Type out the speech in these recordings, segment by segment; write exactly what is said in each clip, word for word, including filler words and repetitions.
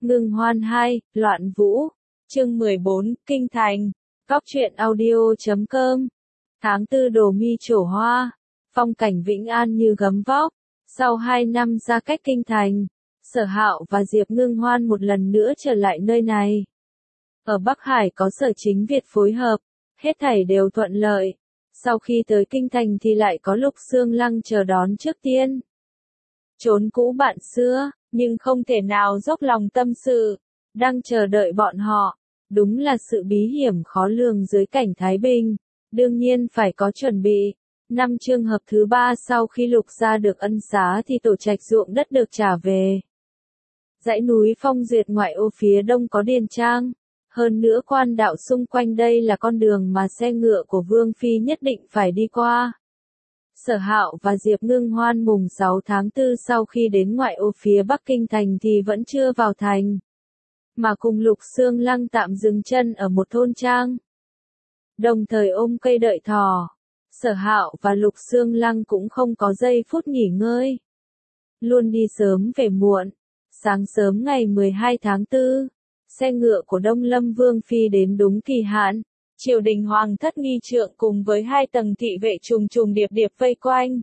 Ngưng Hoan hai, Loạn Vũ. Chương mười bốn, Kinh Thành. Góc truyện audio chấm com. Tháng tư Đồ Mi trổ hoa. Phong cảnh Vĩnh An như gấm vóc. Sau hai năm ra cách Kinh Thành, Sở Hạo và Diệp Ngưng Hoan một lần nữa trở lại nơi này. Ở Bắc Hải có Sở Chính Việt phối hợp, hết thảy đều thuận lợi. Sau khi tới Kinh Thành thì lại có Lục Xương Lăng chờ đón trước tiên. Trốn cũ bạn xưa, nhưng không thể nào dốc lòng tâm sự, đang chờ đợi bọn họ. Đúng là sự bí hiểm khó lường dưới cảnh Thái Bình, đương nhiên phải có chuẩn bị. Năm trường hợp thứ ba sau khi Lục gia được ân xá thì tổ trạch ruộng đất được trả về. Dãy núi Phong Duyệt ngoại ô phía đông có điền trang. Hơn nữa quan đạo xung quanh đây là con đường mà xe ngựa của Vương Phi nhất định phải đi qua. Sở Hạo và Diệp Ngưng Hoan mùng sáu tháng tư sau khi đến ngoại ô phía Bắc Kinh Thành thì vẫn chưa vào thành, mà cùng Lục Xương Lăng tạm dừng chân ở một thôn trang. Đồng thời ôm cây đợi thỏ, Sở Hạo và Lục Xương Lăng cũng không có giây phút nghỉ ngơi. Luôn đi sớm về muộn. Sáng sớm ngày mười hai tháng tư, xe ngựa của Đông Lâm Vương Phi đến đúng kỳ hạn. Triều đình hoàng thất nghi trượng cùng với hai tầng thị vệ trùng trùng điệp điệp vây quanh.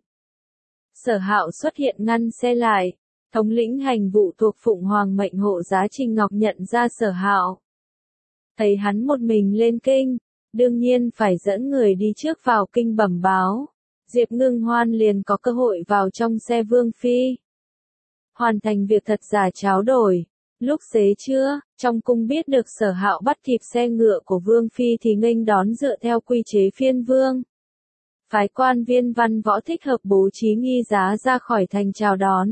Sở Hạo xuất hiện ngăn xe lại. Thống lĩnh hành vụ thuộc Phụng Hoàng mệnh hộ giá Trình Ngọc nhận ra Sở Hạo. Thấy hắn một mình lên kinh, đương nhiên phải dẫn người đi trước vào kinh bẩm báo. Diệp Ngưng Hoan liền có cơ hội vào trong xe Vương Phi. Hoàn thành việc thật giả cháo đổi. Lúc xế trưa, trong cung biết được Sở Hạo bắt kịp xe ngựa của Vương Phi thì nghênh đón dựa theo quy chế phiên vương. Phái quan viên văn võ thích hợp bố trí nghi giá ra khỏi thành chào đón.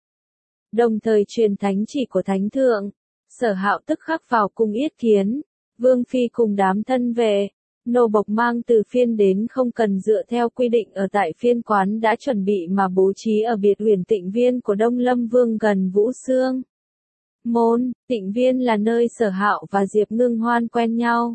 Đồng thời truyền thánh chỉ của Thánh Thượng, Sở Hạo tức khắc vào cung yết kiến. Vương Phi cùng đám thân vệ, nô bộc mang từ phiên đến không cần dựa theo quy định ở tại phiên quán đã chuẩn bị mà bố trí ở biệt uyển Tịnh Viên của Đông Lâm Vương gần Vũ Xương. Môn, Tịnh Viên là nơi Sở Hạo và Diệp Ngưng Hoan quen nhau.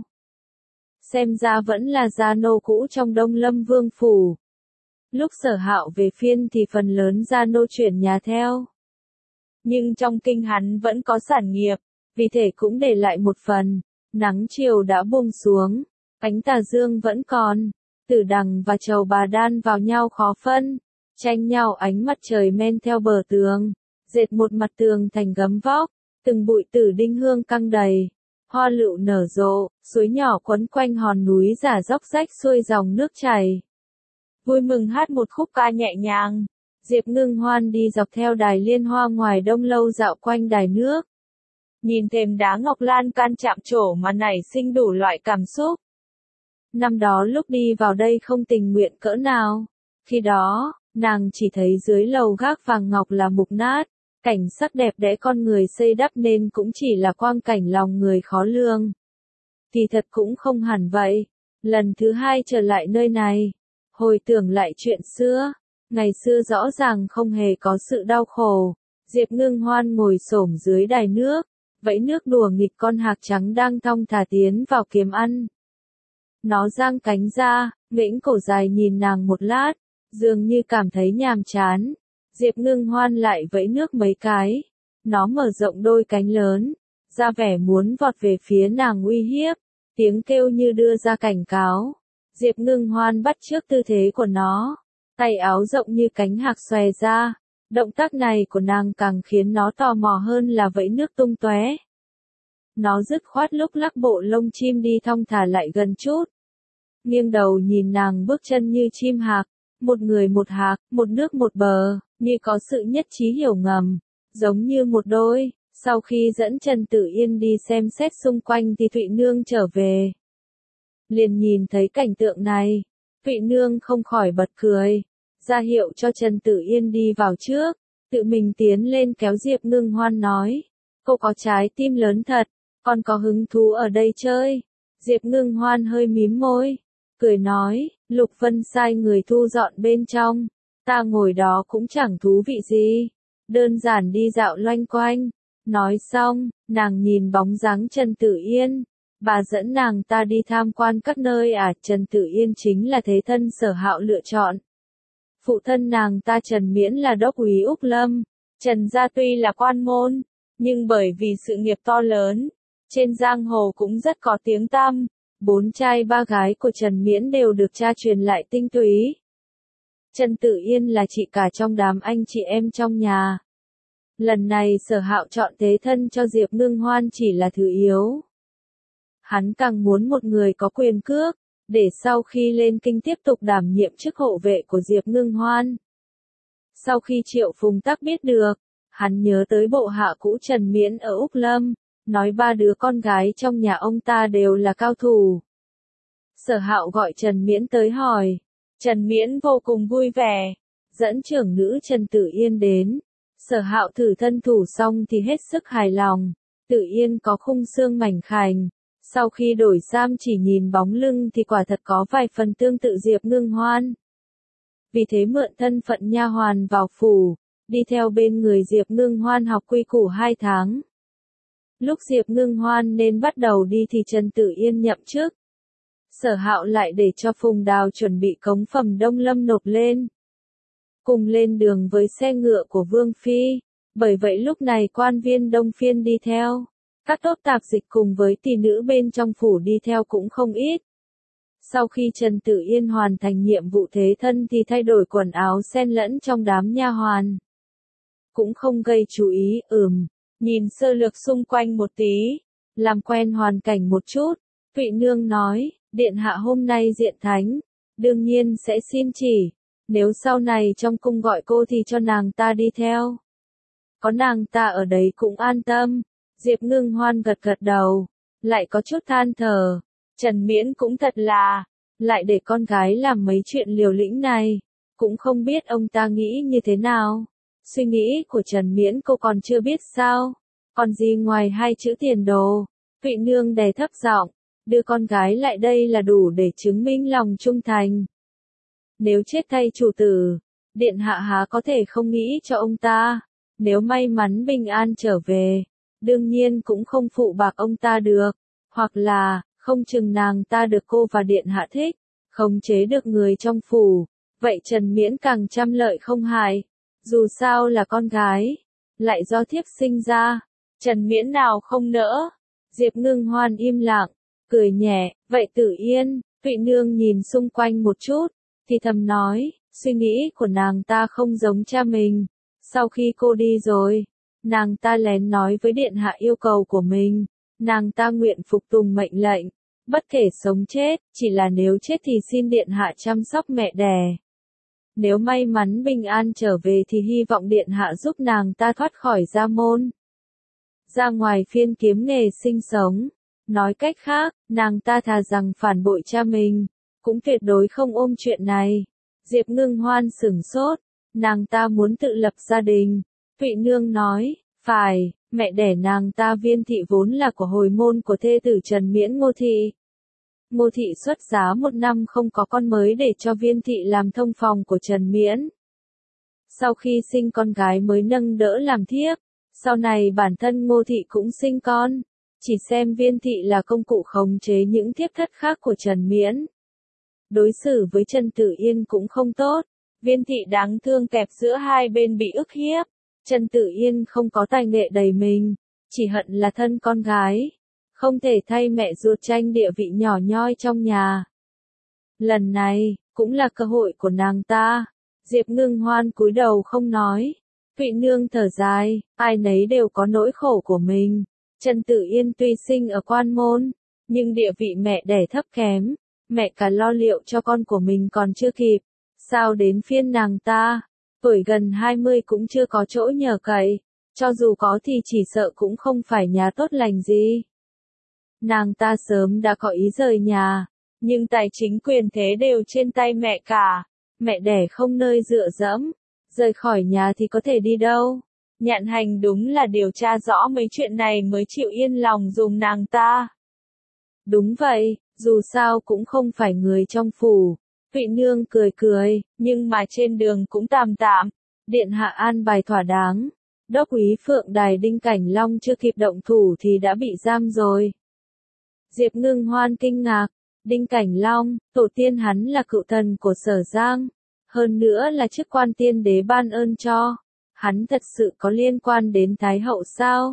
Xem ra vẫn là gia nô cũ trong Đông Lâm Vương phủ. Lúc Sở Hạo về phiên thì phần lớn gia nô chuyển nhà theo. Nhưng trong kinh hắn vẫn có sản nghiệp, vì thế cũng để lại một phần. Nắng chiều đã buông xuống, ánh tà dương vẫn còn. Tử đằng và trầu bà đan vào nhau khó phân, tranh nhau ánh mặt trời men theo bờ tường, dệt một mặt tường thành gấm vóc. Từng bụi tử đinh hương căng đầy, hoa lựu nở rộ, suối nhỏ quấn quanh hòn núi rả róc rách xuôi dòng nước chảy. Vui mừng hát một khúc ca nhẹ nhàng, Diệp Ngưng Hoan đi dọc theo đài liên hoa ngoài Đông Lâu dạo quanh đài nước. Nhìn thềm đá ngọc lan can chạm trổ mà nảy sinh đủ loại cảm xúc. Năm đó lúc đi vào đây không tình nguyện cỡ nào, khi đó, nàng chỉ thấy dưới lầu gác vàng ngọc là mục nát. Cảnh sắc đẹp đẽ con người xây đắp nên cũng chỉ là quang cảnh lòng người khó lường. Thì thật cũng không hẳn vậy. Lần thứ hai trở lại nơi này, hồi tưởng lại chuyện xưa, ngày xưa rõ ràng không hề có sự đau khổ. Diệp Ngưng Hoan ngồi xổm dưới đài nước, vẫy nước đùa nghịch con hạc trắng đang thong thả tiến vào kiếm ăn. Nó giang cánh ra, nghễnh cổ dài nhìn nàng một lát, dường như cảm thấy nhàm chán. Diệp Ngưng Hoan lại vẫy nước mấy cái. Nó mở rộng đôi cánh lớn, ra vẻ muốn vọt về phía nàng uy hiếp. Tiếng kêu như đưa ra cảnh cáo. Diệp Ngưng Hoan bắt chước tư thế của nó. Tay áo rộng như cánh hạc xòe ra. Động tác này của nàng càng khiến nó tò mò hơn là vẫy nước tung tóe. Nó dứt khoát lúc lắc bộ lông chim đi thong thả lại gần chút. Nghiêng đầu nhìn nàng bước chân như chim hạc. Một người một hạc, một nước một bờ, như có sự nhất trí hiểu ngầm, giống như một đôi. Sau khi dẫn Trần Tử Yên đi xem xét xung quanh thì Thụy Nương trở về. Liền nhìn thấy cảnh tượng này, Thụy Nương không khỏi bật cười, ra hiệu cho Trần Tử Yên đi vào trước, tự mình tiến lên kéo Diệp Ngưng Hoan nói, cô có trái tim lớn thật, còn có hứng thú ở đây chơi. Diệp Ngưng Hoan hơi mím môi, cười nói, Lục Vân sai người thu dọn bên trong, ta ngồi đó cũng chẳng thú vị gì, đơn giản đi dạo loanh quanh. Nói xong, nàng nhìn bóng dáng Trần Tử Yên, bà dẫn nàng ta đi tham quan các nơi à. Trần Tử Yên chính là thế thân Sở Hạo lựa chọn. Phụ thân nàng ta Trần Miễn là đốc úy Úc Lâm, Trần gia tuy là quan môn, Nhưng bởi vì sự nghiệp to lớn, trên giang hồ cũng rất có tiếng tăm, bốn trai ba gái của Trần Miễn đều được cha truyền lại tinh túy. Trần Tử Yên là chị cả trong đám anh chị em trong nhà. Lần này Sở Hạo chọn thế thân cho Diệp Ngưng Hoan chỉ là thứ yếu. Hắn càng muốn một người có quyền cước, để sau khi lên kinh tiếp tục đảm nhiệm chức hộ vệ của Diệp Ngưng Hoan. Sau khi Triệu Phùng Tắc biết được, hắn nhớ tới bộ hạ cũ Trần Miễn ở Úc Lâm, nói ba đứa con gái trong nhà ông ta đều là cao thủ. Sở Hạo gọi Trần Miễn tới hỏi. Trần Miễn vô cùng vui vẻ, dẫn trưởng nữ Trần Tử Yên đến. Sở Hạo thử thân thủ xong thì hết sức hài lòng. Tử Yên có khung xương mảnh khảnh, sau khi đổi sam chỉ nhìn bóng lưng thì quả thật có vài phần tương tự Diệp Ngưng Hoan. Vì thế mượn thân phận nha hoàn vào phủ, đi theo bên người Diệp Ngưng Hoan học quy củ hai tháng. Lúc Diệp Ngưng Hoan nên bắt đầu đi thì Trần Tử Yên nhậm chức. Sở Hạo lại để cho Phùng Đào chuẩn bị cống phẩm Đông Lâm nộp lên. Cùng lên đường với xe ngựa của Vương Phi, bởi vậy lúc này quan viên Đông Phiên đi theo. Các tốp tạp dịch cùng với tỷ nữ bên trong phủ đi theo cũng không ít. Sau khi Trần Tử Yên hoàn thành nhiệm vụ thế thân thì thay đổi quần áo xen lẫn trong đám nha hoàn. Cũng không gây chú ý, ừm, nhìn sơ lược xung quanh một tí, làm quen hoàn cảnh một chút. Thụy Nương nói, điện hạ hôm nay diện thánh, đương nhiên sẽ xin chỉ, nếu sau này trong cung gọi cô thì cho nàng ta đi theo. Có nàng ta ở đấy cũng an tâm. Diệp Ngưng Hoan gật gật đầu, lại có chút than thở. Trần Miễn cũng thật là, lại để con gái làm mấy chuyện liều lĩnh này, cũng không biết ông ta nghĩ như thế nào. Suy nghĩ của Trần Miễn cô còn chưa biết sao, còn gì ngoài hai chữ tiền đồ. Thụy Nương đè thấp giọng, đưa con gái lại đây là đủ để chứng minh lòng trung thành. Nếu chết thay chủ tử, điện hạ há có thể không nghĩ cho ông ta, nếu may mắn bình an trở về, đương nhiên cũng không phụ bạc ông ta được, hoặc là, không chừng nàng ta được cô và điện hạ thích, khống chế được người trong phủ, vậy Trần Miễn càng trăm lợi không hại, dù sao là con gái, lại do thiếp sinh ra, Trần Miễn nào không nỡ. Diệp Ngưng Hoan im lặng, cười nhẹ, vậy Tử Yên. Thụy Nương nhìn xung quanh một chút, thì thầm nói, suy nghĩ của nàng ta không giống cha mình. Sau khi cô đi rồi, nàng ta lén nói với điện hạ yêu cầu của mình, nàng ta nguyện phục tùng mệnh lệnh, bất kể sống chết, chỉ là nếu chết thì xin điện hạ chăm sóc mẹ đẻ. Nếu may mắn bình an trở về thì hy vọng điện hạ giúp nàng ta thoát khỏi gia môn, ra ngoài phiên kiếm nghề sinh sống. Nói cách khác, nàng ta thà rằng phản bội cha mình, cũng tuyệt đối không ôm chuyện này. Diệp Ngưng Hoan sửng sốt, nàng ta muốn tự lập gia đình. Thụy Nương nói, phải, mẹ đẻ nàng ta Viên Thị vốn là của hồi môn của thê tử Trần Miễn Ngô Thị. Ngô Thị xuất giá một năm không có con mới để cho Viên Thị làm thông phòng của Trần Miễn. Sau khi sinh con gái mới nâng đỡ làm thiếp, sau này bản thân Ngô Thị cũng sinh con. Chỉ xem Viên Thị là công cụ khống chế những thiếp thất khác của Trần Miễn. Đối xử với Trần Tử Yên cũng không tốt, Viên Thị đáng thương kẹp giữa hai bên bị ức hiếp. Trần Tử Yên không có tài nghệ đầy mình, chỉ hận là thân con gái, không thể thay mẹ ruột tranh địa vị nhỏ nhoi trong nhà. Lần này, cũng là cơ hội của nàng ta. Diệp Ngưng Hoan cúi đầu không nói. Thụy Nương thở dài, ai nấy đều có nỗi khổ của mình. Trần Tử Yên tuy sinh ở quan môn, nhưng địa vị mẹ đẻ thấp kém, mẹ cả lo liệu cho con của mình còn chưa kịp, sao đến phiên nàng ta, tuổi gần hai mươi cũng chưa có chỗ nhờ cậy, cho dù có thì chỉ sợ cũng không phải nhà tốt lành gì. Nàng ta sớm đã có ý rời nhà, nhưng tài chính quyền thế đều trên tay mẹ cả, mẹ đẻ không nơi dựa dẫm, rời khỏi nhà thì có thể đi đâu. Nhạn Hành đúng là điều tra rõ mấy chuyện này mới chịu yên lòng dùng nàng ta. Đúng vậy, dù sao cũng không phải người trong phủ. Thụy Nương cười cười, nhưng mà trên đường cũng tạm tạm. Điện hạ an bài thỏa đáng. Đốc úy Phượng Đài Đinh Cảnh Long chưa kịp động thủ thì đã bị giam rồi. Diệp Ngưng Hoan kinh ngạc. Đinh Cảnh Long, tổ tiên hắn là cựu thần của Sở Giang. Hơn nữa là chức quan tiên đế ban ơn cho. Hắn thật sự có liên quan đến Thái hậu sao?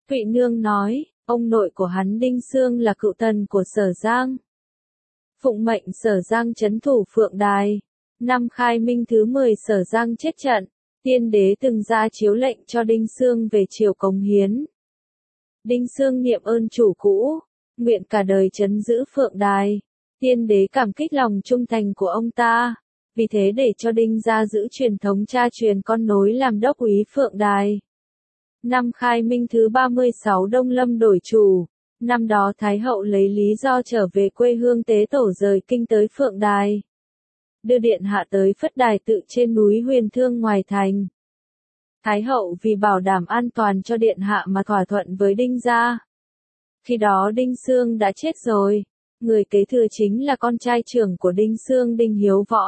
Thụy Nương nói, ông nội của hắn Đinh Xương là cựu tần của Sở Giang. Phụng mệnh Sở Giang trấn thủ Phượng Đài. Năm Khai Minh thứ mười Sở Giang chết trận, tiên đế từng ra chiếu lệnh cho Đinh Xương về triều cống hiến. Đinh Xương niệm ơn chủ cũ, nguyện cả đời trấn giữ Phượng Đài. Tiên đế cảm kích lòng trung thành của ông ta, vì thế để cho Đinh gia giữ truyền thống cha truyền con nối làm đốc úy Phượng Đài. Năm Khai Minh thứ ba mươi sáu Đông Lâm đổi chủ, năm đó Thái hậu lấy lý do trở về quê hương tế tổ rời kinh tới Phượng Đài. Đưa điện hạ tới Phất Đài tự trên núi Huyền Thương ngoài thành. Thái hậu vì bảo đảm an toàn cho điện hạ mà thỏa thuận với Đinh gia. Khi đó Đinh Xương đã chết rồi, người kế thừa chính là con trai trưởng của Đinh Xương Đinh Hiếu Võ.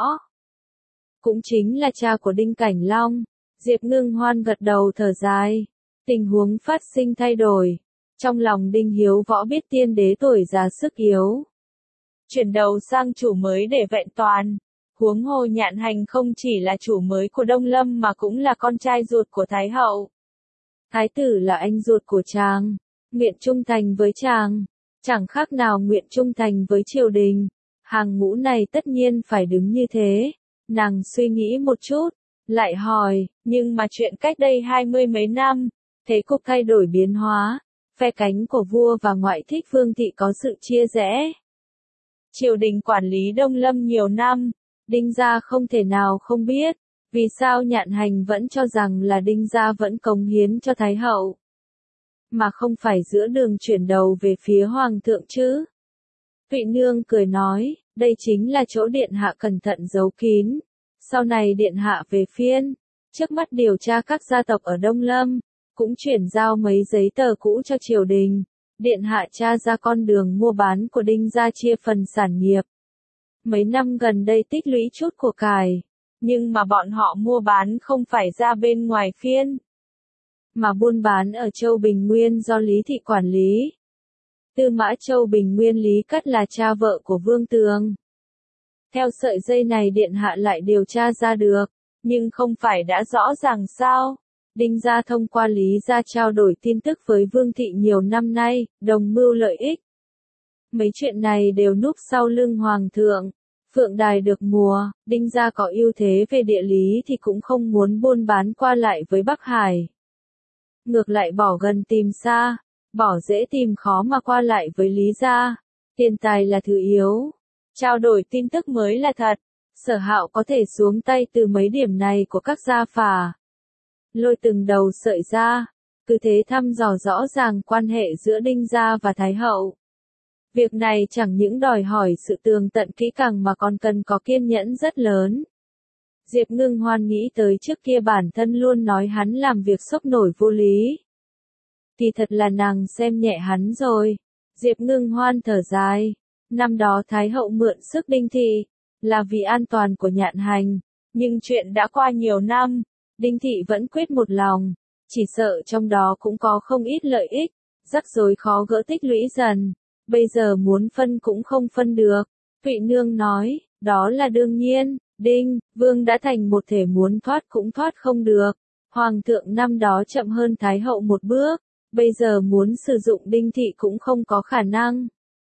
Cũng chính là cha của Đinh Cảnh Long. Diệp Ngưng Hoan gật đầu thở dài. Tình huống phát sinh thay đổi. Trong lòng Đinh Hiếu Võ biết tiên đế tuổi già sức yếu. Chuyển đầu sang chủ mới để vẹn toàn. Huống hồ Nhạn Hành không chỉ là chủ mới của Đông Lâm mà cũng là con trai ruột của Thái hậu. Thái tử là anh ruột của chàng, nguyện trung thành với chàng, chẳng khác nào nguyện trung thành với triều đình. Hàng ngũ này tất nhiên phải đứng như thế. Nàng suy nghĩ một chút, lại hỏi, nhưng mà chuyện cách đây hai mươi mấy năm, thế cục thay đổi biến hóa, phe cánh của vua và ngoại thích Vương thị có sự chia rẽ. Triều đình quản lý Đông Lâm nhiều năm, Đinh gia không thể nào không biết, vì sao Nhạn Hành vẫn cho rằng là Đinh gia vẫn cống hiến cho Thái hậu, mà không phải giữa đường chuyển đầu về phía Hoàng thượng chứ. Thụy Nương cười nói, đây chính là chỗ điện hạ cẩn thận giấu kín. Sau này điện hạ về phiên, trước mắt điều tra các gia tộc ở Đông Lâm, cũng chuyển giao mấy giấy tờ cũ cho triều đình. Điện hạ tra ra con đường mua bán của Đinh gia chia phần sản nghiệp. Mấy năm gần đây tích lũy chút của cải, nhưng mà bọn họ mua bán không phải ra bên ngoài phiên, mà buôn bán ở Châu Bình Nguyên do Lý Thị quản lý. Tư mã Châu Bình Nguyên Lý Cắt là cha vợ của Vương Tường. Theo sợi dây này điện hạ lại điều tra ra được, nhưng không phải đã rõ ràng sao? Đinh gia thông qua Lý gia trao đổi tin tức với Vương thị nhiều năm nay, đồng mưu lợi ích. Mấy chuyện này đều núp sau lưng Hoàng thượng. Phượng Đài được mùa, Đinh gia có ưu thế về địa lý thì cũng không muốn buôn bán qua lại với Bắc Hải. Ngược lại bỏ gần tìm xa, bỏ dễ tìm khó mà qua lại với Lý gia. Tiền tài là thứ yếu, trao đổi tin tức mới là thật. Sở Hạo có thể xuống tay từ mấy điểm này của các gia phả, lôi từng đầu sợi ra, cứ thế thăm dò rõ ràng quan hệ giữa Đinh gia và Thái hậu. Việc này chẳng những đòi hỏi sự tường tận kỹ càng mà còn cần có kiên nhẫn rất lớn. Diệp Ngưng Hoan nghĩ tới trước kia bản thân luôn nói hắn làm việc sốc nổi vô lý. Thì thật là nàng xem nhẹ hắn rồi. Diệp Ngưng Hoan thở dài. Năm đó Thái hậu mượn sức Đinh thị, là vì an toàn của Nhạn Hành. Nhưng chuyện đã qua nhiều năm, Đinh thị vẫn quyết một lòng. Chỉ sợ trong đó cũng có không ít lợi ích, rắc rối khó gỡ tích lũy dần. Bây giờ muốn phân cũng không phân được. Thụy Nương nói, đó là đương nhiên. Đinh, Vương đã thành một thể muốn thoát cũng thoát không được. Hoàng thượng năm đó chậm hơn Thái hậu một bước, bây giờ muốn sử dụng Đinh thị cũng không có khả năng.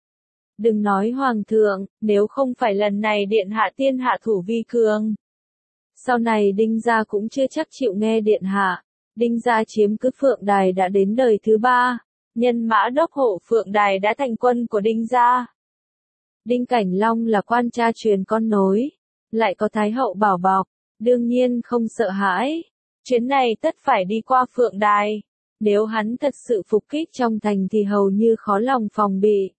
Đừng nói Hoàng thượng, nếu không phải lần này điện hạ tiên hạ thủ vi cường, sau này Đinh gia cũng chưa chắc chịu nghe điện hạ. Đinh gia chiếm cứ Phượng Đài đã đến đời thứ ba, nhân mã đốc hộ Phượng Đài đã thành quân của Đinh gia. Đinh Cảnh Long là quan cha truyền con nối, lại có Thái hậu bảo bọc, đương nhiên không sợ hãi. Chuyến này tất phải đi qua Phượng Đài, nếu hắn thật sự phục kích trong thành thì hầu như khó lòng phòng bị.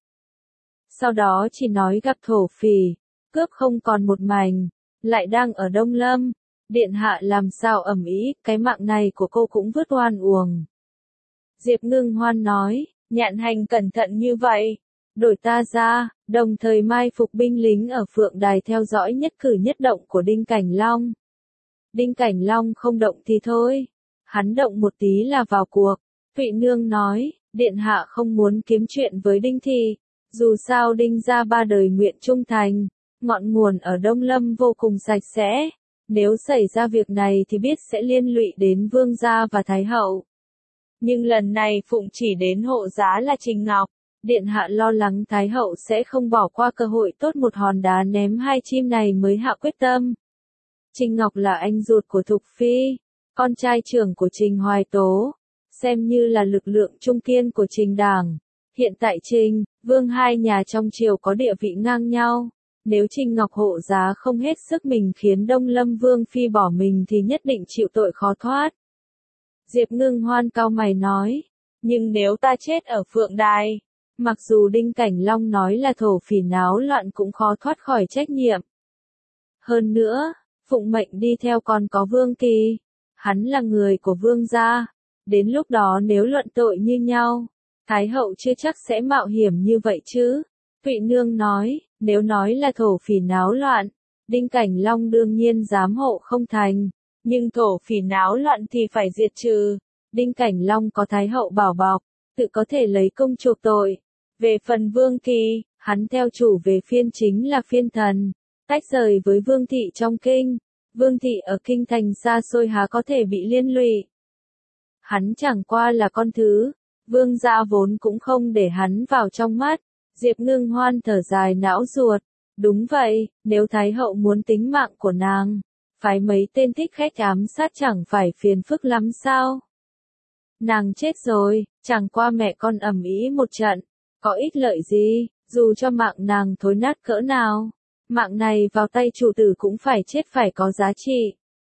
Sau đó chỉ nói gặp thổ phỉ, cướp không còn một mảnh, lại đang ở Đông Lâm. Điện hạ làm sao ầm ĩ, cái mạng này của cô cũng vứt oan uổng. Diệp Ngưng Hoan nói, Nhạn Hành cẩn thận như vậy, đổi ta ra, đồng thời mai phục binh lính ở Phượng Đài theo dõi nhất cử nhất động của Đinh Cảnh Long. Đinh Cảnh Long không động thì thôi, hắn động một tí là vào cuộc. Thụy Nương nói, điện hạ không muốn kiếm chuyện với Đinh thị, dù sao Đinh gia ba đời nguyện trung thành, ngọn nguồn ở Đông Lâm vô cùng sạch sẽ. Nếu xảy ra việc này thì biết sẽ liên lụy đến Vương gia và Thái hậu. Nhưng lần này phụng chỉ đến hộ giá là Trình Ngọc. Điện hạ lo lắng Thái hậu sẽ không bỏ qua cơ hội tốt một hòn đá ném hai chim này mới hạ quyết tâm. Trình Ngọc là anh ruột của Thục Phi, con trai trưởng của Trình Hoài Tố, xem như là lực lượng trung kiên của Trình Đảng. Hiện tại Trình, Vương hai nhà trong triều có địa vị ngang nhau. Nếu Trình Ngọc hộ giá không hết sức mình khiến Đông Lâm Vương Phi bỏ mình thì nhất định chịu tội khó thoát. Diệp Ngưng Hoan cau mày nói, nhưng nếu ta chết ở Phượng Đài, mặc dù Đinh Cảnh Long nói là thổ phỉ náo loạn cũng khó thoát khỏi trách nhiệm. Hơn nữa, phụng mệnh đi theo còn có Vương Kỳ, hắn là người của Vương gia, đến lúc đó nếu luận tội như nhau, Thái hậu chưa chắc sẽ mạo hiểm như vậy chứ. Thụy Nương nói, nếu nói là thổ phỉ náo loạn, Đinh Cảnh Long đương nhiên dám hộ không thành, nhưng thổ phỉ náo loạn thì phải diệt trừ. Đinh Cảnh Long có Thái hậu bảo bọc, tự có thể lấy công chuộc tội. Về phần Vương Kỳ, hắn theo chủ về phiên chính là phiên thần, tách rời với Vương thị trong kinh. Vương thị ở kinh thành xa xôi há có thể bị liên lụy. Hắn chẳng qua là con thứ, Vương gia vốn cũng không để hắn vào trong mắt. Diệp Ngưng Hoan thở dài não ruột, đúng vậy, nếu Thái hậu muốn tính mạng của nàng, phải mấy tên thích khách ám sát chẳng phải phiền phức lắm sao? Nàng chết rồi, chẳng qua mẹ con ầm ĩ một trận, có ích lợi gì, dù cho mạng nàng thối nát cỡ nào, mạng này vào tay chủ tử cũng phải chết phải có giá trị.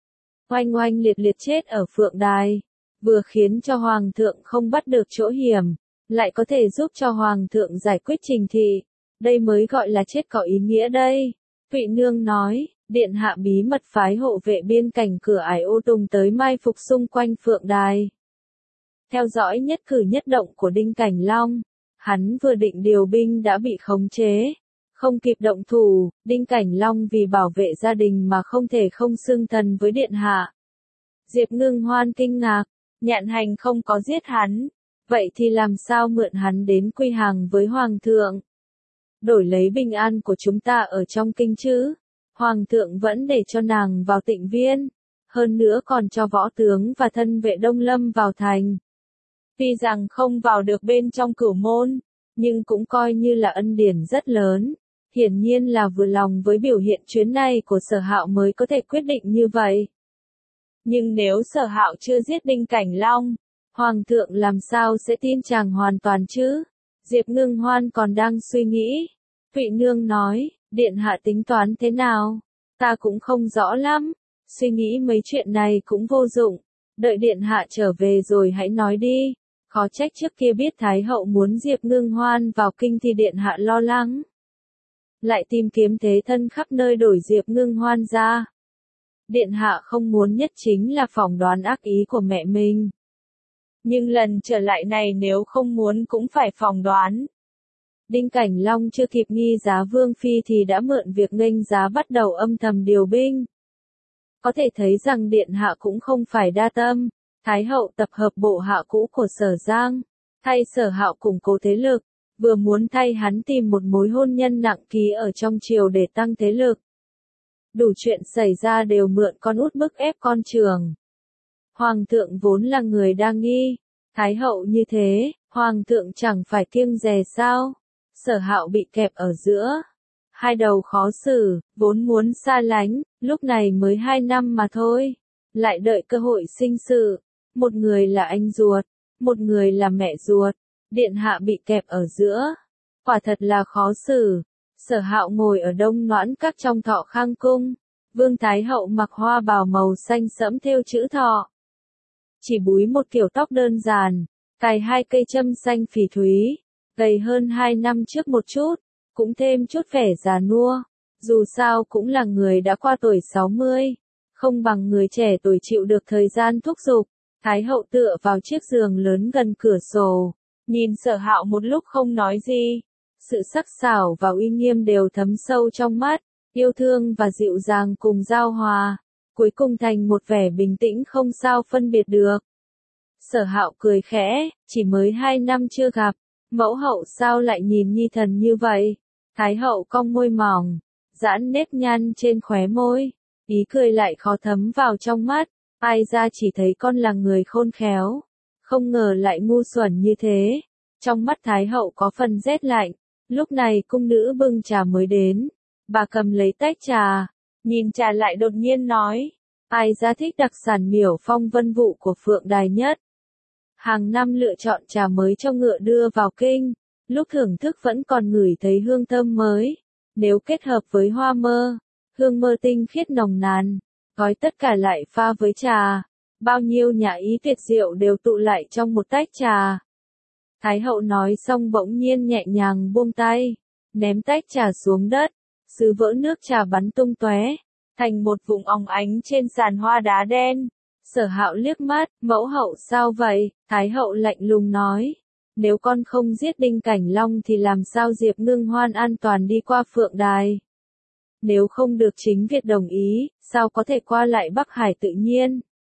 Oanh oanh liệt liệt chết ở Phượng Đài, vừa khiến cho Hoàng thượng không bắt được chỗ hiểm, lại có thể giúp cho Hoàng thượng giải quyết Trình thị, đây mới gọi là chết có ý nghĩa đây. Thụy Nương nói, điện hạ bí mật phái hộ vệ biên cảnh cửa ải ô tùng tới mai phục xung quanh Phượng Đài. Theo dõi nhất cử nhất động của Đinh Cảnh Long, hắn vừa định điều binh đã bị khống chế, không kịp động thủ. Đinh Cảnh Long vì bảo vệ gia đình mà không thể không xưng thần với điện hạ. Diệp Ngưng Hoan kinh ngạc, Nhạn Hành không có giết hắn, vậy thì làm sao mượn hắn đến quy hàng với Hoàng thượng? Đổi lấy bình an của chúng ta ở trong kinh chứ? Hoàng thượng vẫn để cho nàng vào Tịnh Viên, hơn nữa còn cho võ tướng và thân vệ Đông Lâm vào thành. Tuy rằng không vào được bên trong Cửu môn, nhưng cũng coi như là ân điển rất lớn. Hiển nhiên là vừa lòng với biểu hiện chuyến này của Sở Hạo mới có thể quyết định như vậy. Nhưng nếu Sở Hạo chưa giết Đinh Cảnh Long, Hoàng thượng làm sao sẽ tin chàng hoàn toàn chứ? Diệp Ngưng Hoan còn đang suy nghĩ. Thụy Nương nói, điện hạ tính toán thế nào? Ta cũng không rõ lắm, suy nghĩ mấy chuyện này cũng vô dụng. Đợi điện hạ trở về rồi hãy nói đi. Khó trách trước kia biết Thái hậu muốn Diệp Ngưng Hoan vào kinh thì điện hạ lo lắng. Lại tìm kiếm thế thân khắp nơi đổi Diệp Ngưng Hoan ra. Điện hạ không muốn nhất chính là phỏng đoán ác ý của mẹ mình. Nhưng lần trở lại này nếu không muốn cũng phải phỏng đoán. Đinh Cảnh Long chưa kịp nghi giá Vương Phi thì đã mượn việc nghênh giá bắt đầu âm thầm điều binh. Có thể thấy rằng điện hạ cũng không phải đa tâm. Thái hậu tập hợp bộ hạ cũ của Sở Giang, thay Sở Hạo củng cố thế lực, vừa muốn thay hắn tìm một mối hôn nhân nặng ký ở trong triều để tăng thế lực. Đủ chuyện xảy ra đều mượn con út bức ép con trường. Hoàng thượng vốn là người đa nghi, Thái hậu như thế, Hoàng thượng chẳng phải kiêng dè sao? Sở Hạo bị kẹp ở giữa, hai đầu khó xử, vốn muốn xa lánh, lúc này mới hai năm mà thôi, lại đợi cơ hội sinh sự. Một người là anh ruột, một người là mẹ ruột, điện hạ bị kẹp ở giữa, quả thật là khó xử. Sở Hạo ngồi ở Đông Noãn Các trong Thọ Khang cung, Vương Thái hậu mặc hoa bào màu xanh sẫm thêu chữ Thọ, chỉ búi một kiểu tóc đơn giản, cài hai cây châm xanh phỉ thúy, gầy hơn hai năm trước một chút, cũng thêm chút vẻ già nua. Dù sao cũng là người đã qua tuổi sáu mươi, không bằng người trẻ tuổi chịu được thời gian thúc giục. Thái hậu tựa vào chiếc giường lớn gần cửa sổ, nhìn Sở Hạo một lúc không nói gì. Sự sắc sảo và uy nghiêm đều thấm sâu trong mắt, yêu thương và dịu dàng cùng giao hòa, cuối cùng thành một vẻ bình tĩnh không sao phân biệt được. Sở Hạo cười khẽ, chỉ mới hai năm chưa gặp, mẫu hậu sao lại nhìn nhi thần như vậy? Thái hậu cong môi mỏng, giãn nếp nhăn trên khóe môi, ý cười lại khó thấm vào trong mắt. Ai ra chỉ thấy con là người khôn khéo, không ngờ lại ngu xuẩn như thế. Trong mắt Thái hậu có phần rét lạnh, lúc này cung nữ bưng trà mới đến, bà cầm lấy tách trà, nhìn trà lại đột nhiên nói, ai ra thích đặc sản miểu phong vân vụ của Phượng Đài nhất. Hàng năm lựa chọn trà mới cho ngựa đưa vào kinh, lúc thưởng thức vẫn còn ngửi thấy hương thơm mới, nếu kết hợp với hoa mơ, hương mơ tinh khiết nồng nàn, gói tất cả lại pha với trà, bao nhiêu nhã ý tuyệt diệu đều tụ lại trong một tách trà. Thái hậu nói xong bỗng nhiên nhẹ nhàng buông tay, ném tách trà xuống đất, sứ vỡ nước trà bắn tung tóe, thành một vùng óng ánh trên sàn hoa đá đen. Sở Hạo liếc mắt, mẫu hậu sao vậy? Thái hậu lạnh lùng nói, nếu con không giết Đinh Cảnh Long thì làm sao Diệp Ngưng Hoan an toàn đi qua Phượng Đài? Nếu không được chính Việt đồng ý, sao có thể qua lại Bắc Hải tự nhiên?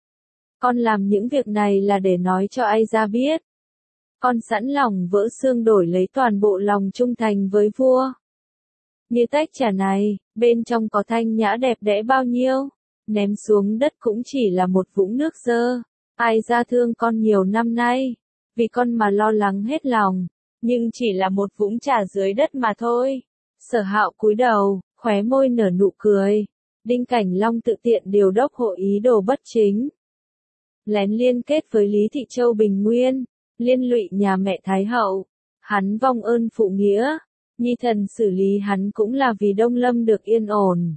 Con làm những việc này là để nói cho ai ra biết. Con sẵn lòng vỡ xương đổi lấy toàn bộ lòng trung thành với vua. Như tách trà này, bên trong có thanh nhã đẹp đẽ bao nhiêu, ném xuống đất cũng chỉ là một vũng nước dơ. Ai ra thương con nhiều năm nay, vì con mà lo lắng hết lòng, nhưng chỉ là một vũng trà dưới đất mà thôi. Sở Hạo cúi đầu, khóe môi nở nụ cười. Đinh Cảnh Long tự tiện điều đốc hộ ý đồ bất chính, lén liên kết với Lý Thị Châu Bình Nguyên, liên lụy nhà mẹ Thái hậu. Hắn vong ơn phụ nghĩa, Nhi thần xử lý hắn cũng là vì Đông Lâm được yên ổn.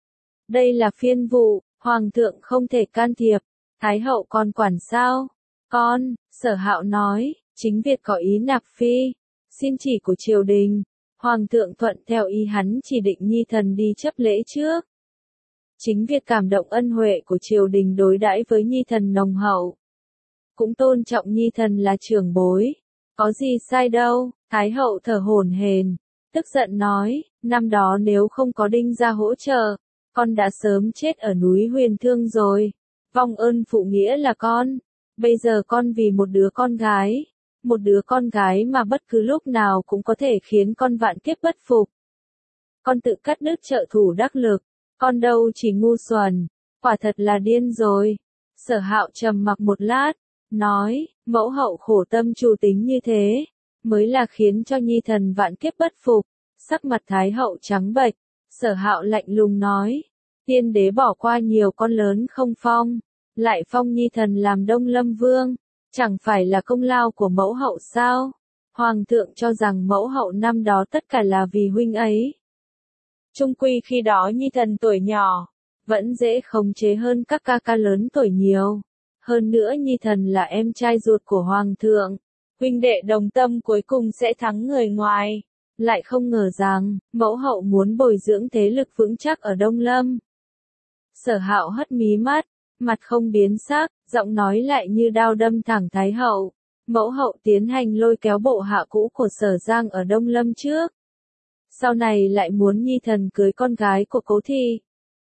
Đây là phiên vụ, hoàng thượng không thể can thiệp. Thái hậu còn quản sao? Con, Sở Hạo nói, chính Việt có ý nạp phi, xin chỉ của triều đình. Hoàng thượng thuận theo ý hắn chỉ định Nhi thần đi chấp lễ trước. Chính Việt cảm động ân huệ của triều đình đối đãi với Nhi thần nồng hậu, cũng tôn trọng Nhi thần là trưởng bối. Có gì sai đâu? Thái hậu thở hổn hển, tức giận nói, năm đó nếu không có Đinh gia hỗ trợ, con đã sớm chết ở núi Huyền Thương rồi. Vong ơn phụ nghĩa là con, bây giờ con vì một đứa con gái, một đứa con gái mà bất cứ lúc nào cũng có thể khiến con vạn kiếp bất phục. Con tự cắt đứt trợ thủ đắc lực, con đâu chỉ ngu xuẩn, quả thật là điên rồi. Sở Hạo trầm mặc một lát, nói, mẫu hậu khổ tâm chủ tính như thế, mới là khiến cho Nhi thần vạn kiếp bất phục. Sắc mặt Thái hậu trắng bệch, Sở Hạo lạnh lùng nói, tiên đế bỏ qua nhiều con lớn không phong, lại phong Nhi thần làm Đông Lâm vương, chẳng phải là công lao của mẫu hậu sao? Hoàng thượng cho rằng mẫu hậu năm đó tất cả là vì huynh ấy. Chung quy khi đó Nhi thần tuổi nhỏ, vẫn dễ khống chế hơn các ca ca lớn tuổi nhiều. Hơn nữa Nhi thần là em trai ruột của Hoàng thượng, huynh đệ đồng tâm cuối cùng sẽ thắng người ngoài. Lại không ngờ rằng, mẫu hậu muốn bồi dưỡng thế lực vững chắc ở Đông Lâm. Sở Hạo hất mí mắt, mặt không biến sắc, giọng nói lại như đao đâm thẳng Thái hậu. Mẫu hậu tiến hành lôi kéo bộ hạ cũ của Sở Giang ở Đông Lâm trước. Sau này lại muốn Nhi thần cưới con gái của Cố Thị.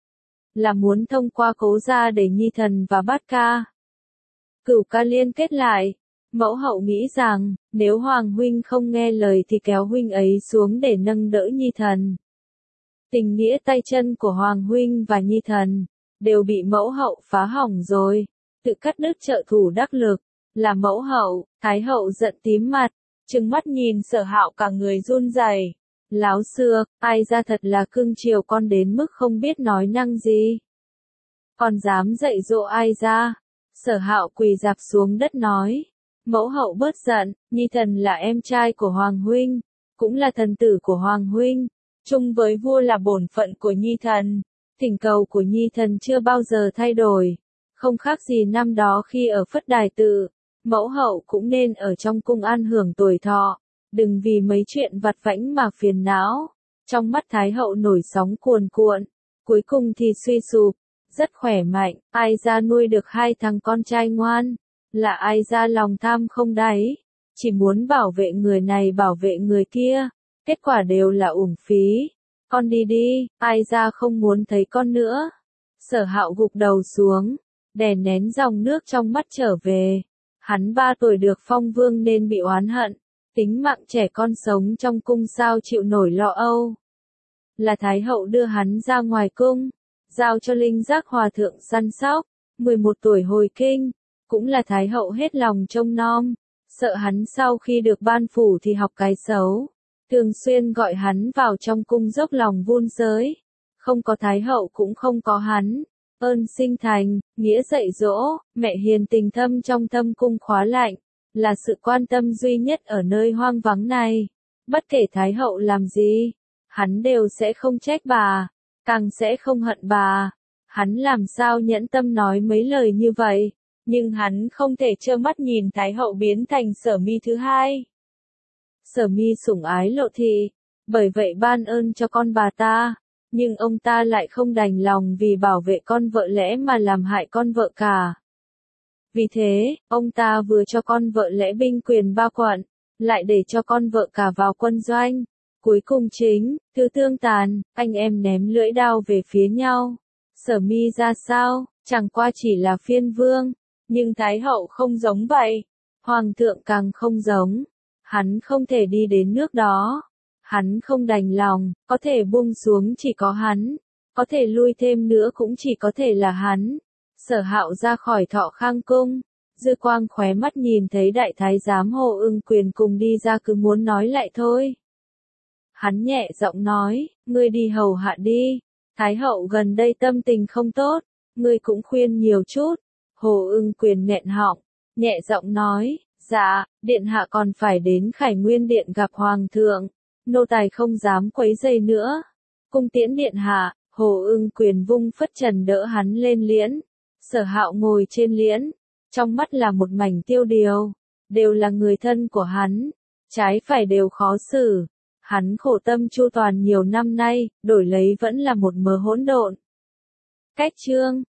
Là muốn thông qua Cố gia để Nhi thần và Bát ca, Cửu ca liên kết lại. Mẫu hậu nghĩ rằng, nếu Hoàng huynh không nghe lời thì kéo huynh ấy xuống để nâng đỡ Nhi thần. Tình nghĩa tay chân của Hoàng huynh và Nhi thần, đều bị mẫu hậu phá hỏng rồi. Tự cắt đứt trợ thủ đắc lực, là mẫu hậu. Thái hậu giận tím mặt, trừng mắt nhìn Sở Hạo cả người run rẩy. Láo xược, ai ra thật là cưng chiều con đến mức không biết nói năng gì. Còn dám dạy dỗ ai ra? Sở Hạo quỳ rạp xuống đất nói. Mẫu hậu bớt giận, Nhi thần là em trai của Hoàng huynh, cũng là thần tử của Hoàng huynh, chung với vua là bổn phận của Nhi thần. Thỉnh cầu của Nhi thần chưa bao giờ thay đổi, không khác gì năm đó khi ở Phất Đài Tự. Mẫu hậu cũng nên ở trong cung an hưởng tuổi thọ, đừng vì mấy chuyện vặt vãnh mà phiền não. Trong mắt Thái hậu nổi sóng cuồn cuộn, cuối cùng thì suy sụp, rất khỏe mạnh. Ai ra nuôi được hai thằng con trai ngoan, là ai ra lòng tham không đáy, chỉ muốn bảo vệ người này bảo vệ người kia, kết quả đều là uổng phí. Con đi đi, ai ra không muốn thấy con nữa. Sở Hạo gục đầu xuống, đè nén dòng nước trong mắt trở về. Hắn ba tuổi được phong vương nên bị oán hận, tính mạng trẻ con sống trong cung sao chịu nổi lo âu. Là Thái hậu đưa hắn ra ngoài cung, giao cho Linh Giác Hòa thượng săn sóc, mười một tuổi hồi kinh, cũng là Thái hậu hết lòng trông nom, sợ hắn sau khi được ban phủ thì học cái xấu, thường xuyên gọi hắn vào trong cung dốc lòng vun giới, không có Thái hậu cũng không có hắn. Ơn sinh thành, nghĩa dạy dỗ, mẹ hiền tình thâm trong thâm cung khóa lạnh, là sự quan tâm duy nhất ở nơi hoang vắng này. Bất kể Thái hậu làm gì, hắn đều sẽ không trách bà, càng sẽ không hận bà. Hắn làm sao nhẫn tâm nói mấy lời như vậy, nhưng hắn không thể trơ mắt nhìn Thái hậu biến thành Sở Mi thứ hai. Sở Mi sủng ái Lộ thị, bởi vậy ban ơn cho con bà ta. Nhưng ông ta lại không đành lòng vì bảo vệ con vợ lẽ mà làm hại con vợ cả. Vì thế, ông ta vừa cho con vợ lẽ binh quyền ba quận, lại để cho con vợ cả vào quân doanh. Cuối cùng chính, thứ tương tàn, anh em ném lưỡi đao về phía nhau. Sở Mi ra sao, chẳng qua chỉ là phiên vương, nhưng Thái hậu không giống vậy. Hoàng thượng càng không giống. Hắn không thể đi đến nước đó. Hắn không đành lòng, có thể buông xuống chỉ có hắn, có thể lui thêm nữa cũng chỉ có thể là hắn. Sở Hạo ra khỏi Thọ Khang cung, dư quang khóe mắt nhìn thấy đại thái giám Hồ Ưng Quyền cùng đi ra cứ muốn nói lại thôi. Hắn nhẹ giọng nói, ngươi đi hầu hạ đi, Thái hậu gần đây tâm tình không tốt, ngươi cũng khuyên nhiều chút. Hồ Ưng Quyền nghẹn họng, nhẹ giọng nói, dạ, điện hạ còn phải đến Khải Nguyên điện gặp hoàng thượng. Nô tài không dám quấy rầy nữa. Cung tiễn điện hạ, Hồ Ưng Quyền vung phất trần đỡ hắn lên liễn. Sở Hạo ngồi trên liễn, trong mắt là một mảnh tiêu điều, đều là người thân của hắn, trái phải đều khó xử. Hắn khổ tâm chu toàn nhiều năm nay, đổi lấy vẫn là một mớ hỗn độn. Cách chương